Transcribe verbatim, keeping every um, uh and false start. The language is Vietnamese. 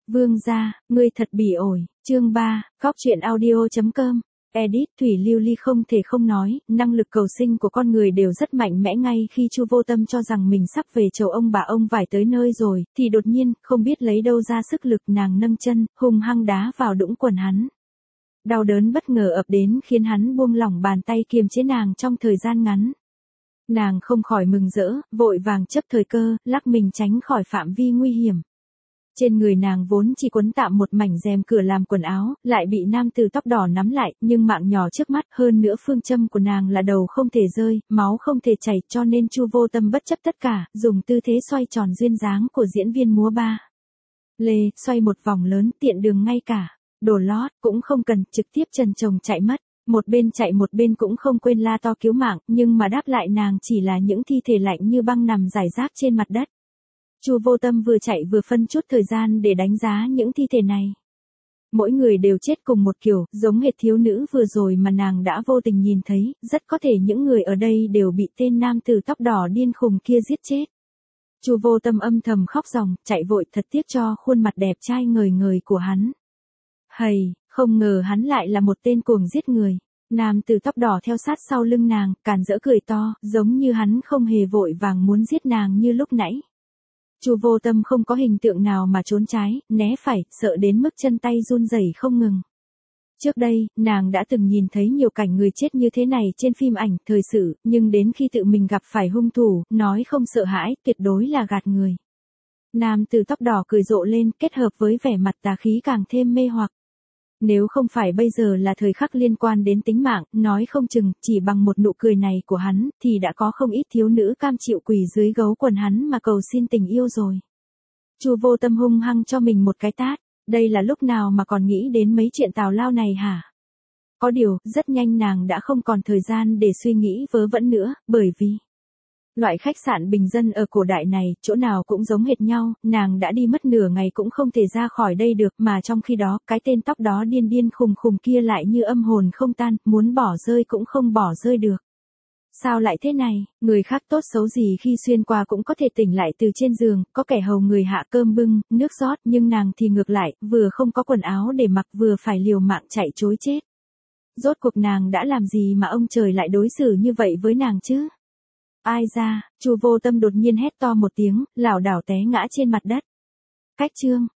Vương gia, ngươi thật bỉ ổi, chương ba, góc truyện audio chấm com. Edit Thủy Lưu Ly không thể không nói, năng lực cầu sinh của con người đều rất mạnh mẽ. Ngay khi Chu Vô Tâm cho rằng mình sắp về chầu ông bà ông vải tới nơi rồi, thì đột nhiên, không biết lấy đâu ra sức lực, nàng nâng chân, hung hăng đá vào đũng quần hắn. Đau đớn bất ngờ ập đến khiến hắn buông lỏng bàn tay kiềm chế nàng trong thời gian ngắn. Nàng không khỏi mừng rỡ, vội vàng chấp thời cơ, lắc mình tránh khỏi phạm vi nguy hiểm. Trên người nàng vốn chỉ quấn tạm một mảnh rèm cửa làm quần áo, lại bị nam tử tóc đỏ nắm lại, nhưng mạng nhỏ trước mắt, hơn nữa phương châm của nàng là đầu không thể rơi, máu không thể chảy, cho nên Chu Vô Tâm bất chấp tất cả, dùng tư thế xoay tròn duyên dáng của diễn viên múa ba lê, xoay một vòng lớn, tiện đường ngay cả đồ lót cũng không cần, trực tiếp trần chồng chạy mất. Một bên chạy một bên cũng không quên la to cứu mạng, nhưng mà đáp lại nàng chỉ là những thi thể lạnh như băng nằm rải rác trên mặt đất. Chu Vô Tâm vừa chạy vừa phân chút thời gian để đánh giá những thi thể này. Mỗi người đều chết cùng một kiểu, giống hệt thiếu nữ vừa rồi mà nàng đã vô tình nhìn thấy, rất có thể những người ở đây đều bị tên nam tử tóc đỏ điên khùng kia giết chết. Chu Vô Tâm âm thầm khóc ròng, chạy vội, thật tiếc cho khuôn mặt đẹp trai ngời ngời của hắn. Hầy, không ngờ hắn lại là một tên cuồng giết người. Nam tử tóc đỏ theo sát sau lưng nàng, càn rỡ cười to, giống như hắn không hề vội vàng muốn giết nàng như lúc nãy. Chu Vô Tâm không có hình tượng nào mà trốn trái, né phải, sợ đến mức chân tay run rẩy không ngừng. Trước đây, nàng đã từng nhìn thấy nhiều cảnh người chết như thế này trên phim ảnh, thời sự, nhưng đến khi tự mình gặp phải hung thủ, nói không sợ hãi, tuyệt đối là gạt người. Nam tử tóc đỏ cười rộ lên, kết hợp với vẻ mặt tà khí càng thêm mê hoặc. Nếu không phải bây giờ là thời khắc liên quan đến tính mạng, nói không chừng, chỉ bằng một nụ cười này của hắn, thì đã có không ít thiếu nữ cam chịu quỳ dưới gấu quần hắn mà cầu xin tình yêu rồi. Chu Vô Tâm hung hăng cho mình một cái tát, đây là lúc nào mà còn nghĩ đến mấy chuyện tào lao này hả? Có điều, rất nhanh nàng đã không còn thời gian để suy nghĩ vớ vẩn nữa, bởi vì loại khách sạn bình dân ở cổ đại này, chỗ nào cũng giống hệt nhau, nàng đã đi mất nửa ngày cũng không thể ra khỏi đây được, mà trong khi đó, cái tên tóc đó điên điên khùng khùng kia lại như âm hồn không tan, muốn bỏ rơi cũng không bỏ rơi được. Sao lại thế này, người khác tốt xấu gì khi xuyên qua cũng có thể tỉnh lại từ trên giường, có kẻ hầu người hạ cơm bưng, nước rót, nhưng nàng thì ngược lại, vừa không có quần áo để mặc vừa phải liều mạng chạy trối chết. Rốt cuộc nàng đã làm gì mà ông trời lại đối xử như vậy với nàng chứ? Ai ra, Chu Vô Tâm đột nhiên hét to một tiếng, lảo đảo té ngã trên mặt đất. Cách chương